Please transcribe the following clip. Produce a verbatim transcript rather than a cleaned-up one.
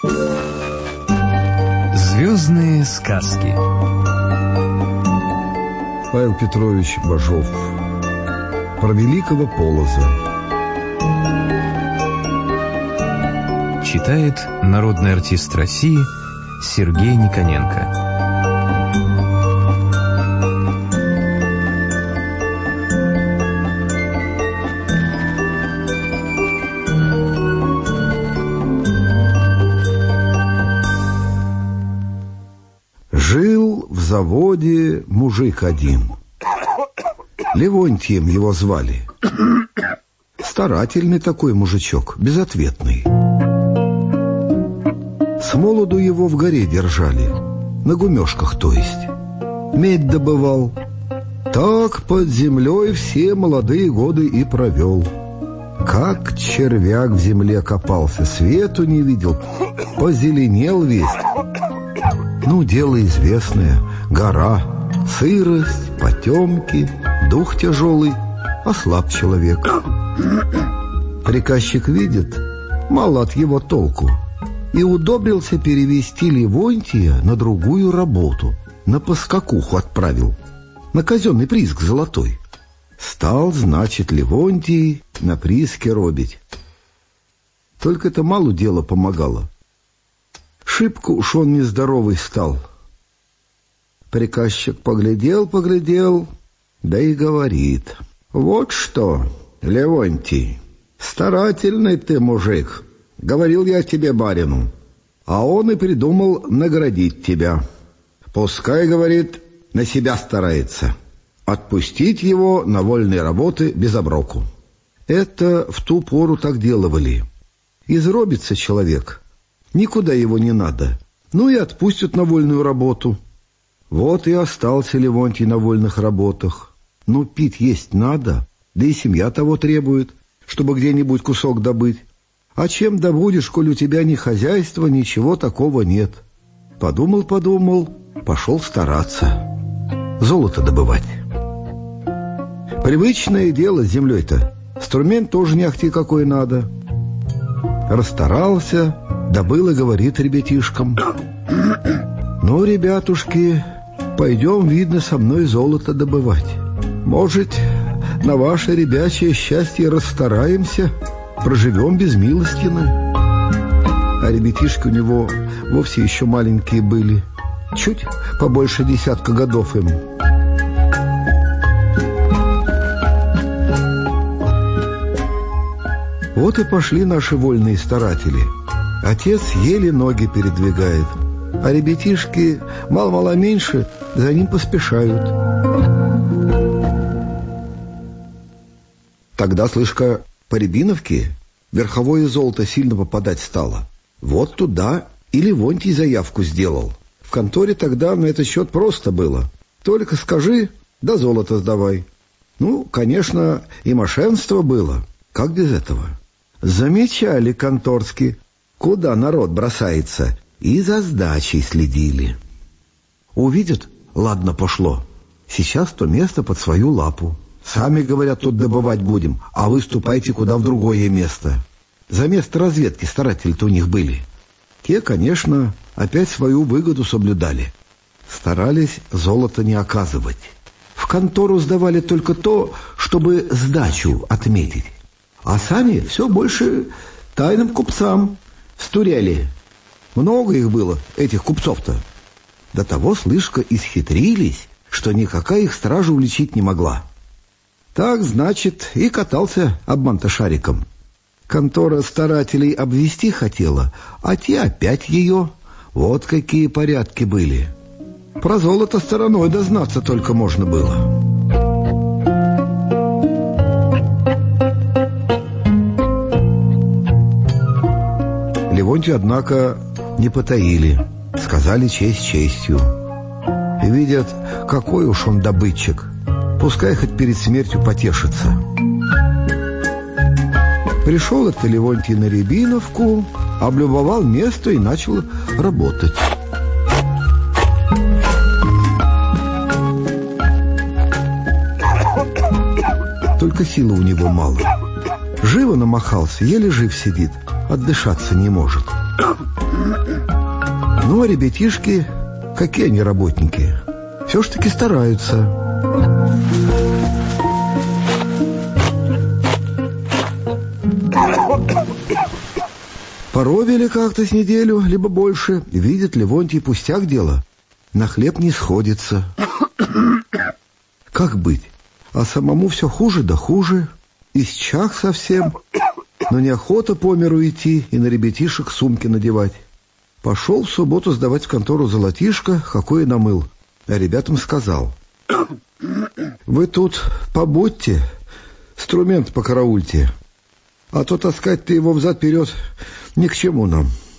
Звездные сказки. Павел Петрович Бажов. Про великого Полоза. Читает народный артист России Сергей Никоненко. Жил в заводе мужик один. Левонтием его звали. Старательный такой мужичок, безответный. С молоду его в горе держали, на гумешках, то есть. Медь добывал. Так под землей все молодые годы и провел. Как червяк в земле копался, свету не видел, позеленел весь. Ну, дело известное, гора, сырость, потемки, дух тяжелый, ослаб человек. Приказчик видит, мало от его толку, и удобрился перевести Левонтия на другую работу, на поскакуху отправил, на казенный прииск золотой. Стал, значит, Левонтий на прииске робить. Только это мало дело помогало. Шибко уж он нездоровый стал. Приказчик поглядел-поглядел, да и говорит: «Вот что, Левонтий, старательный ты мужик, говорил я тебе барину, а он и придумал наградить тебя. Пускай, говорит, на себя старается, отпустить его на вольные работы без оброку». Это в ту пору так делали. Изробится человек, никуда его не надо, ну и отпустят на вольную работу. Вот и остался Левонтий на вольных работах. Ну, пить есть надо, да и семья того требует, чтобы где-нибудь кусок добыть. А чем добудешь, коль у тебя ни хозяйства, ничего такого нет? Подумал-подумал, пошел стараться. Золото добывать. Привычное дело с землей-то. Инструмент тоже не ахти какой надо. Расстарался, добыл и говорит ребятишкам: «Ну, ребятушки, пойдем, видно, со мной золото добывать. Может, на ваше ребячье счастье расстараемся, проживем без милостины». А ребятишки у него вовсе еще маленькие были, чуть побольше десятка годов им. Вот и пошли наши вольные старатели. Отец еле ноги передвигает, а ребятишки мало-мало меньше за ним поспешают. Тогда, слышка, по Рябиновке верховое золото сильно попадать стало. Вот туда и Левонтий заявку сделал. В конторе тогда на этот счет просто было. Только скажи, да золото сдавай. Ну, конечно, и мошенство было. Как без этого? Замечали конторски, куда народ бросается, и за сдачей следили. Увидят, ладно, пошло. Сейчас то место под свою лапу. Сами, говорят, тут добывать будем, а вы ступайте куда в другое место. За место разведки старатели-то у них были. Те, конечно, опять свою выгоду соблюдали. Старались золото не оказывать. В контору сдавали только то, чтобы сдачу отметить. А сами все больше тайным купцам стуряли. Много их было, этих купцов-то. До того, слышка, исхитрились, что никакая их стража уличить не могла. Так, значит, и катался обман-то шариком. Контора старателей обвести хотела, а те опять ее. Вот какие порядки были. Про золото стороной дознаться только можно было. Левонтию, однако, не потаили, сказали честь честью. И видят, какой уж он добытчик, пускай хоть перед смертью потешится. Пришел это Левонтий на Рябиновку, облюбовал место и начал работать. Только силы у него мало. Живо намахался, еле жив сидит, отдышаться не может. Ну, а ребятишки, какие они работники, все ж таки стараются. Поровили как-то с неделю, либо больше. Видит Левонтий, пустяк дело. На хлеб не сходится. Как быть? А самому все хуже да хуже. Исчах совсем. Но неохота по миру идти и на ребятишек сумки надевать. Пошел в субботу сдавать в контору золотишко, какое намыл. А ребятам сказал: вы тут побудьте, инструмент покараульте, а то таскать-то его взад-вперед ни к чему нам.